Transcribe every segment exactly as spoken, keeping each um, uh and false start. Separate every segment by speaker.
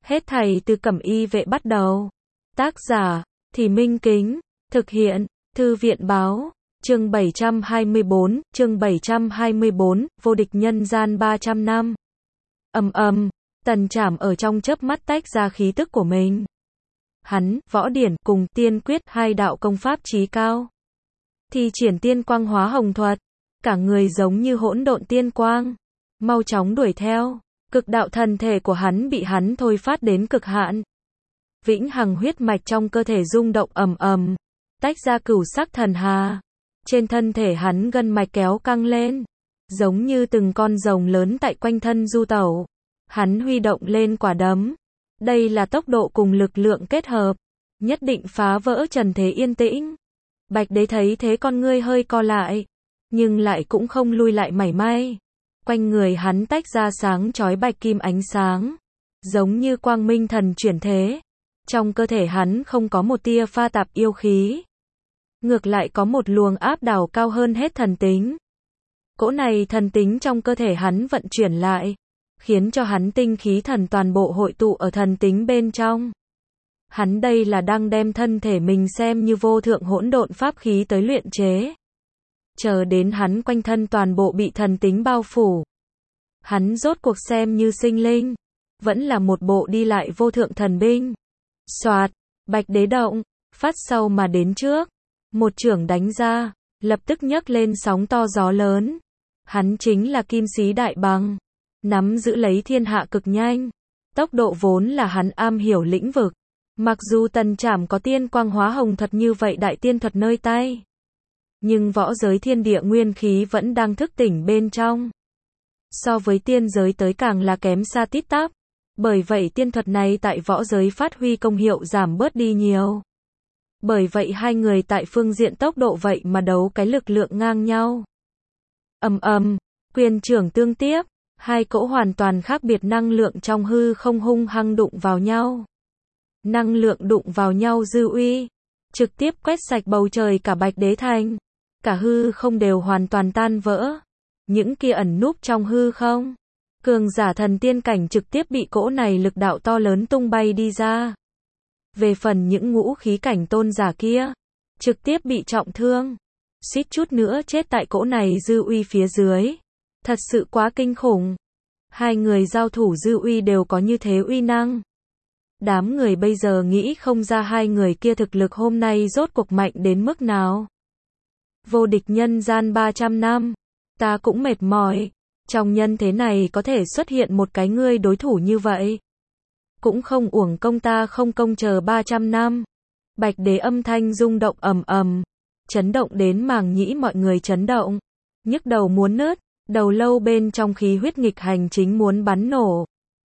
Speaker 1: Hết thảy từ Cẩm Y Vệ bắt đầu. Tác giả, Thì Minh Kính. Thực hiện, Thư viện Báo. Chương bảy trăm hai mươi bốn, chương bảy trăm hai mươi bốn, vô địch nhân gian ba trăm năm. Ầm ầm, Tần Trảm ở trong chớp mắt tách ra khí tức của mình. Hắn, võ điển, cùng tiên quyết, hai đạo công pháp chí cao. Thi triển tiên quang hóa hồng thuật. Cả người giống như hỗn độn tiên quang. Mau chóng đuổi theo. Cực đạo thần thể của hắn bị hắn thôi phát đến cực hạn. Vĩnh hằng huyết mạch trong cơ thể rung động ầm ầm, tách ra cửu sắc thần hà. Trên thân thể hắn gân mạch kéo căng lên, giống như từng con rồng lớn tại quanh thân du tẩu. Hắn huy động lên quả đấm. Đây là tốc độ cùng lực lượng kết hợp, nhất định phá vỡ trần thế yên tĩnh. Bạch Đế thấy thế con ngươi hơi co lại, nhưng lại cũng không lui lại mảy may. Quanh người hắn tách ra sáng chói bạch kim ánh sáng, giống như quang minh thần chuyển thế. Trong cơ thể hắn không có một tia pha tạp yêu khí, ngược lại có một luồng áp đảo cao hơn hết thần tính. Cỗ này thần tính trong cơ thể hắn vận chuyển lại, khiến cho hắn tinh khí thần toàn bộ hội tụ ở thần tính bên trong. Hắn đây là đang đem thân thể mình xem như vô thượng hỗn độn pháp khí tới luyện chế. Chờ đến hắn quanh thân toàn bộ bị thần tính bao phủ, hắn rốt cuộc xem như sinh linh, vẫn là một bộ đi lại vô thượng thần binh. Soạt, Bạch Đế động, phát sau mà đến trước, một chưởng đánh ra, lập tức nhấc lên sóng to gió lớn. Hắn chính là Kim Sĩ Đại Bằng, nắm giữ lấy thiên hạ cực nhanh, tốc độ vốn là hắn am hiểu lĩnh vực. Mặc dù Tần Trảm có tiên quang hóa hồng thuật như vậy đại tiên thuật nơi tay, nhưng võ giới thiên địa nguyên khí vẫn đang thức tỉnh bên trong. So với tiên giới tới càng là kém xa tít tắp. Bởi vậy tiên thuật này tại võ giới phát huy công hiệu giảm bớt đi nhiều. Bởi vậy hai người tại phương diện tốc độ vậy mà đấu cái lực lượng ngang nhau. Ầm ầm, quyền trưởng tương tiếp, hai cỗ hoàn toàn khác biệt năng lượng trong hư không hung hăng đụng vào nhau. Năng lượng đụng vào nhau dư uy, trực tiếp quét sạch bầu trời cả Bạch Đế thành. Cả hư không đều hoàn toàn tan vỡ. Những kia ẩn núp trong hư không, cường giả thần tiên cảnh trực tiếp bị cỗ này lực đạo to lớn tung bay đi ra. Về phần những ngũ khí cảnh tôn giả kia, trực tiếp bị trọng thương, suýt chút nữa chết tại cỗ này dư uy phía dưới. Thật sự quá kinh khủng. Hai người giao thủ dư uy đều có như thế uy năng. Đám người bây giờ nghĩ không ra hai người kia thực lực hôm nay rốt cuộc mạnh đến mức nào. Vô địch nhân gian ba trăm năm, ta cũng mệt mỏi. Trong nhân thế này có thể xuất hiện một cái ngươi đối thủ như vậy, cũng không uổng công ta không công chờ ba trăm năm. Bạch Đế âm thanh rung động ầm ầm, chấn động đến màng nhĩ mọi người chấn động, nhức đầu muốn nứt, đầu lâu bên trong khí huyết nghịch hành chính muốn bắn nổ.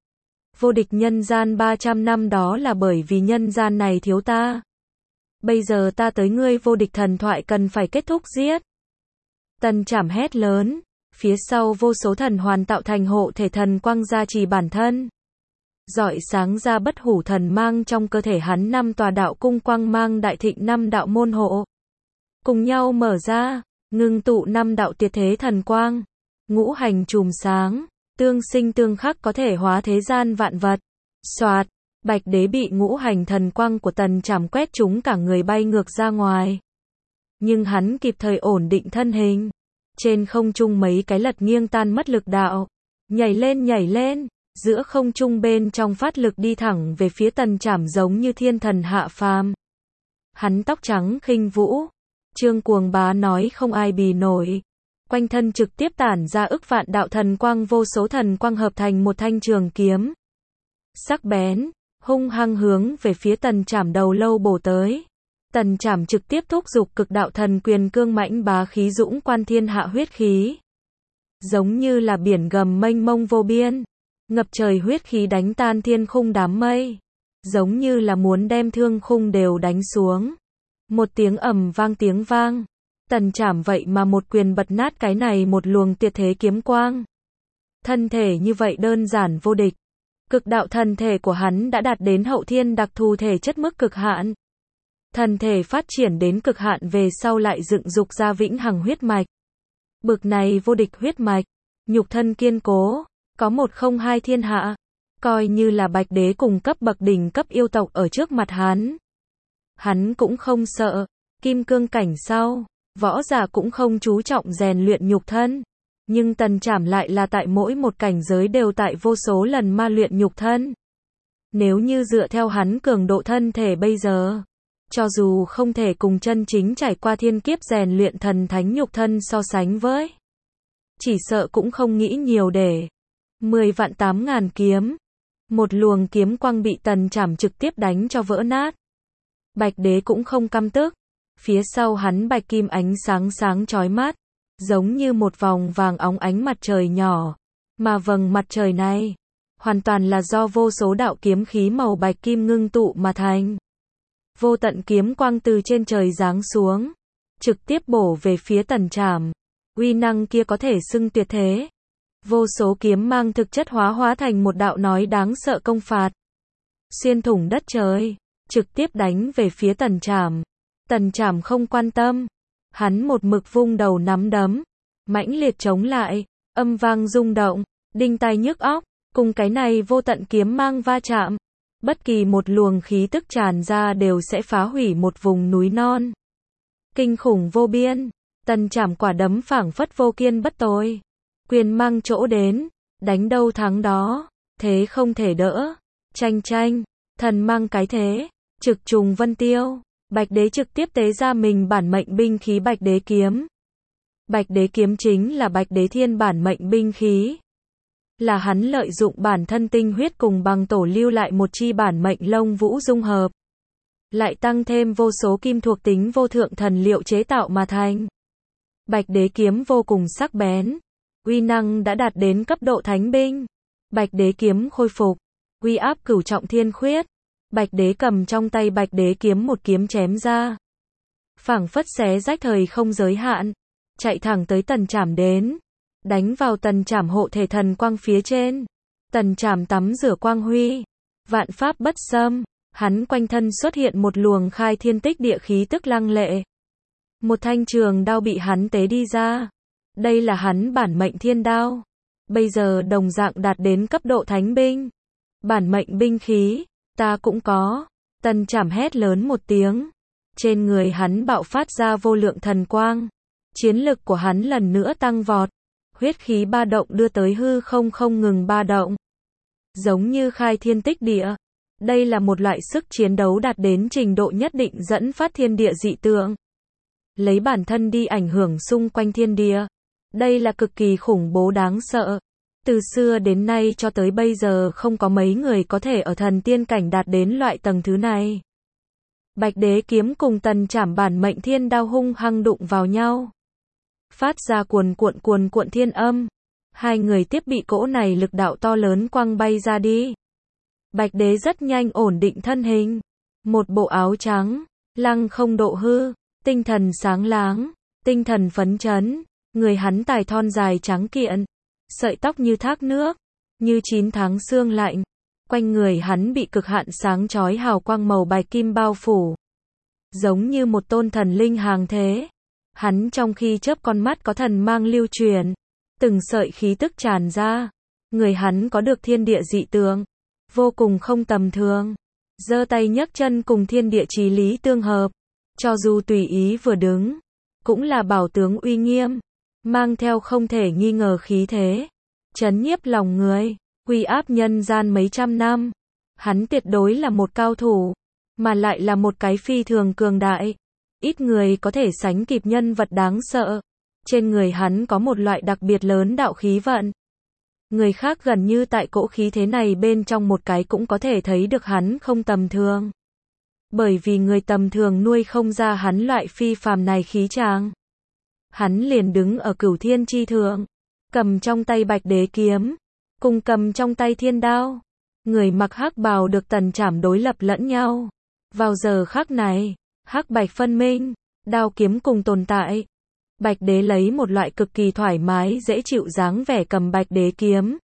Speaker 1: Vô địch nhân gian ba trăm năm đó là bởi vì nhân gian này thiếu ta. Bây giờ ta tới ngươi vô địch thần thoại cần phải kết thúc giết. Tần Trảm hét lớn. Phía sau vô số thần hoàn tạo thành hộ thể thần quang gia trì bản thân. Rọi sáng ra bất hủ thần mang trong cơ thể hắn năm tòa đạo cung quang mang đại thịnh năm đạo môn hộ. Cùng nhau mở ra, ngưng tụ năm đạo tuyệt thế thần quang. Ngũ hành chùm sáng, tương sinh tương khắc có thể hóa thế gian vạn vật. Soạt, Bạch Đế bị ngũ hành thần quang của Tần Trảm quét trúng cả người bay ngược ra ngoài. Nhưng hắn kịp thời ổn định thân hình. Trên không trung mấy cái lật nghiêng tan mất lực đạo, nhảy lên nhảy lên, giữa không trung bên trong phát lực đi thẳng về phía Tần Trảm giống như thiên thần hạ phàm. Hắn tóc trắng khinh vũ, Trương Cuồng Bá nói không ai bì nổi. Quanh thân trực tiếp tản ra ức vạn đạo thần quang, vô số thần quang hợp thành một thanh trường kiếm. Sắc bén, hung hăng hướng về phía Tần Trảm đầu lâu bổ tới. Tần Trảm trực tiếp thúc giục cực đạo thần quyền cương mãnh bá khí dũng quan thiên hạ huyết khí. Giống như là biển gầm mênh mông vô biên, ngập trời huyết khí đánh tan thiên khung đám mây. Giống như là muốn đem thương khung đều đánh xuống. Một tiếng ầm vang tiếng vang. Tần Trảm vậy mà một quyền bật nát cái này một luồng tuyệt thế kiếm quang. Thân thể như vậy đơn giản vô địch. Cực đạo thần thể của hắn đã đạt đến hậu thiên đặc thù thể chất mức cực hạn. Thần thể phát triển đến cực hạn về sau lại dựng dục ra vĩnh hằng huyết mạch. Bực này vô địch huyết mạch, nhục thân kiên cố, có một không hai thiên hạ. Coi như là Bạch Đế cùng cấp bậc đỉnh cấp yêu tộc ở trước mặt hắn. Hắn cũng không sợ, kim cương cảnh sau, võ giả cũng không chú trọng rèn luyện nhục thân. Nhưng Tần Trảm lại là tại mỗi một cảnh giới đều tại vô số lần ma luyện nhục thân. Nếu như dựa theo hắn cường độ thân thể bây giờ, cho dù không thể cùng chân chính trải qua thiên kiếp rèn luyện thần thánh nhục thân so sánh với, chỉ sợ cũng không nghĩ nhiều để mười vạn tám ngàn kiếm. Một luồng kiếm quang bị Tần Trảm trực tiếp đánh cho vỡ nát. Bạch Đế cũng không căm tức. Phía sau hắn bạch kim ánh sáng sáng chói mắt, giống như một vòng vàng óng ánh mặt trời nhỏ. Mà vầng mặt trời này, hoàn toàn là do vô số đạo kiếm khí màu bạch kim ngưng tụ mà thành. Vô tận kiếm quang từ trên trời giáng xuống, trực tiếp bổ về phía Tần Trảm. Uy năng kia có thể xưng tuyệt thế. Vô số kiếm mang thực chất hóa hóa thành một đạo nói đáng sợ công phạt. Xuyên thủng đất trời, trực tiếp đánh về phía Tần Trảm. Tần Trảm không quan tâm. Hắn một mực vung đầu nắm đấm, mãnh liệt chống lại, âm vang rung động, đinh tai nhức óc, cùng cái này vô tận kiếm mang va chạm. Bất kỳ một luồng khí tức tràn ra đều sẽ phá hủy một vùng núi non. Kinh khủng vô biên, Tần Trảm quả đấm phảng phất vô kiên bất tồi. Quyền mang chỗ đến, đánh đâu thắng đó, thế không thể đỡ. Tranh tranh, thần mang cái thế, trực trùng vân tiêu. Bạch Đế trực tiếp tế ra mình bản mệnh binh khí Bạch Đế kiếm. Bạch Đế kiếm chính là Bạch Đế thiên bản mệnh binh khí. Là hắn lợi dụng bản thân tinh huyết cùng bằng tổ lưu lại một chi bản mệnh lông vũ dung hợp. Lại tăng thêm vô số kim thuộc tính vô thượng thần liệu chế tạo mà thành. Bạch Đế kiếm vô cùng sắc bén. Uy năng đã đạt đến cấp độ thánh binh. Bạch Đế kiếm khôi phục. Uy áp cửu trọng thiên khuyết. Bạch Đế cầm trong tay Bạch Đế kiếm một kiếm chém ra. Phảng phất xé rách thời không giới hạn. Chạy thẳng tới Tần Trảm đến. Đánh vào Tần Trảm hộ thể thần quang phía trên. Tần Trảm tắm rửa quang huy. Vạn pháp bất xâm. Hắn quanh thân xuất hiện một luồng khai thiên tích địa khí tức lăng lệ. Một thanh trường đao bị hắn tế đi ra. Đây là hắn bản mệnh thiên đao. Bây giờ đồng dạng đạt đến cấp độ thánh binh. Bản mệnh binh khí, ta cũng có. Tần Trảm hét lớn một tiếng. Trên người hắn bạo phát ra vô lượng thần quang. Chiến lực của hắn lần nữa tăng vọt. Huyết khí ba động đưa tới hư không không ngừng ba động. Giống như khai thiên tích địa. Đây là một loại sức chiến đấu đạt đến trình độ nhất định dẫn phát thiên địa dị tượng. Lấy bản thân đi ảnh hưởng xung quanh thiên địa. Đây là cực kỳ khủng bố đáng sợ. Từ xưa đến nay cho tới bây giờ không có mấy người có thể ở thần tiên cảnh đạt đến loại tầng thứ này. Bạch Đế kiếm cùng Tần Trảm bản mệnh thiên đao hung hăng đụng vào nhau. Phát ra cuồn cuộn cuồn cuộn thiên âm. Hai người tiếp bị cỗ này lực đạo to lớn quăng bay ra đi. Bạch Đế rất nhanh ổn định thân hình. Một bộ áo trắng, lăng không độ hư, tinh thần sáng láng, tinh thần phấn chấn. Người hắn tài thon dài trắng kiện, sợi tóc như thác nước, như chín tháng sương lạnh. Quanh người hắn bị cực hạn sáng chói hào quang màu bạch kim bao phủ. Giống như một tôn thần linh hàng thế. Hắn trong khi chớp con mắt có thần mang lưu truyền. Từng sợi khí tức tràn ra. Người hắn có được thiên địa dị tượng. Vô cùng không tầm thường. Giơ tay nhấc chân cùng thiên địa chí lý tương hợp. Cho dù tùy ý vừa đứng. Cũng là bảo tướng uy nghiêm. Mang theo không thể nghi ngờ khí thế. Chấn nhiếp lòng người. Uy áp nhân gian mấy trăm năm. Hắn tuyệt đối là một cao thủ. Mà lại là một cái phi thường cường đại. Ít người có thể sánh kịp nhân vật đáng sợ. Trên người hắn có một loại đặc biệt lớn đạo khí vận. Người khác gần như tại cỗ khí thế này bên trong một cái cũng có thể thấy được hắn không tầm thường. Bởi vì người tầm thường nuôi không ra hắn loại phi phàm này khí tràng. Hắn liền đứng ở cửu thiên chi thượng. Cầm trong tay Bạch Đế kiếm. Cùng cầm trong tay thiên đao. Người mặc hắc bào được Tần Trảm đối lập lẫn nhau. Vào giờ khắc này, hắc bạch phân minh, đao kiếm cùng tồn tại. Bạch Đế lấy một loại cực kỳ thoải mái dễ chịu dáng vẻ cầm Bạch Đế kiếm.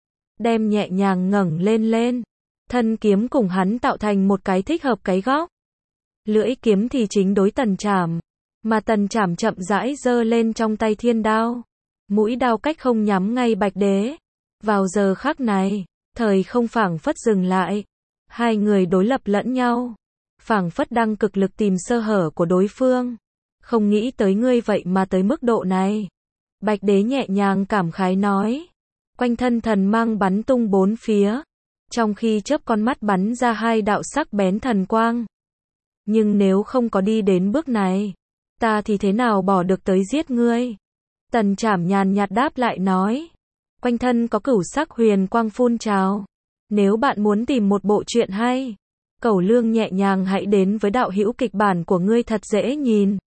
Speaker 1: Đem nhẹ nhàng ngẩng lên lên. Thân kiếm cùng hắn tạo thành một cái thích hợp cái góc. Lưỡi kiếm thì chính đối Tần Trảm. Mà Tần Trảm chậm rãi giơ lên trong tay thiên đao. Mũi đao cách không nhắm ngay Bạch Đế. Vào giờ khắc này, Thời không phảng phất dừng lại. Hai người đối lập lẫn nhau. Phảng phất đang cực lực tìm sơ hở của đối phương. Không nghĩ tới ngươi vậy mà tới mức độ này. Bạch đế nhẹ nhàng cảm khái nói. Quanh thân thần mang bắn tung bốn phía. Trong khi chớp con mắt bắn ra hai đạo sắc bén thần quang. Nhưng nếu không có đi đến bước này, ta thì thế nào bỏ được tới giết ngươi? Tần Trảm nhàn nhạt đáp lại nói. Quanh thân có cửu sắc huyền quang phun trào. Nếu bạn muốn tìm một bộ truyện hay, Cẩu Lương nhẹ nhàng hãy đến với đạo hữu kịch bản của ngươi thật dễ nhìn.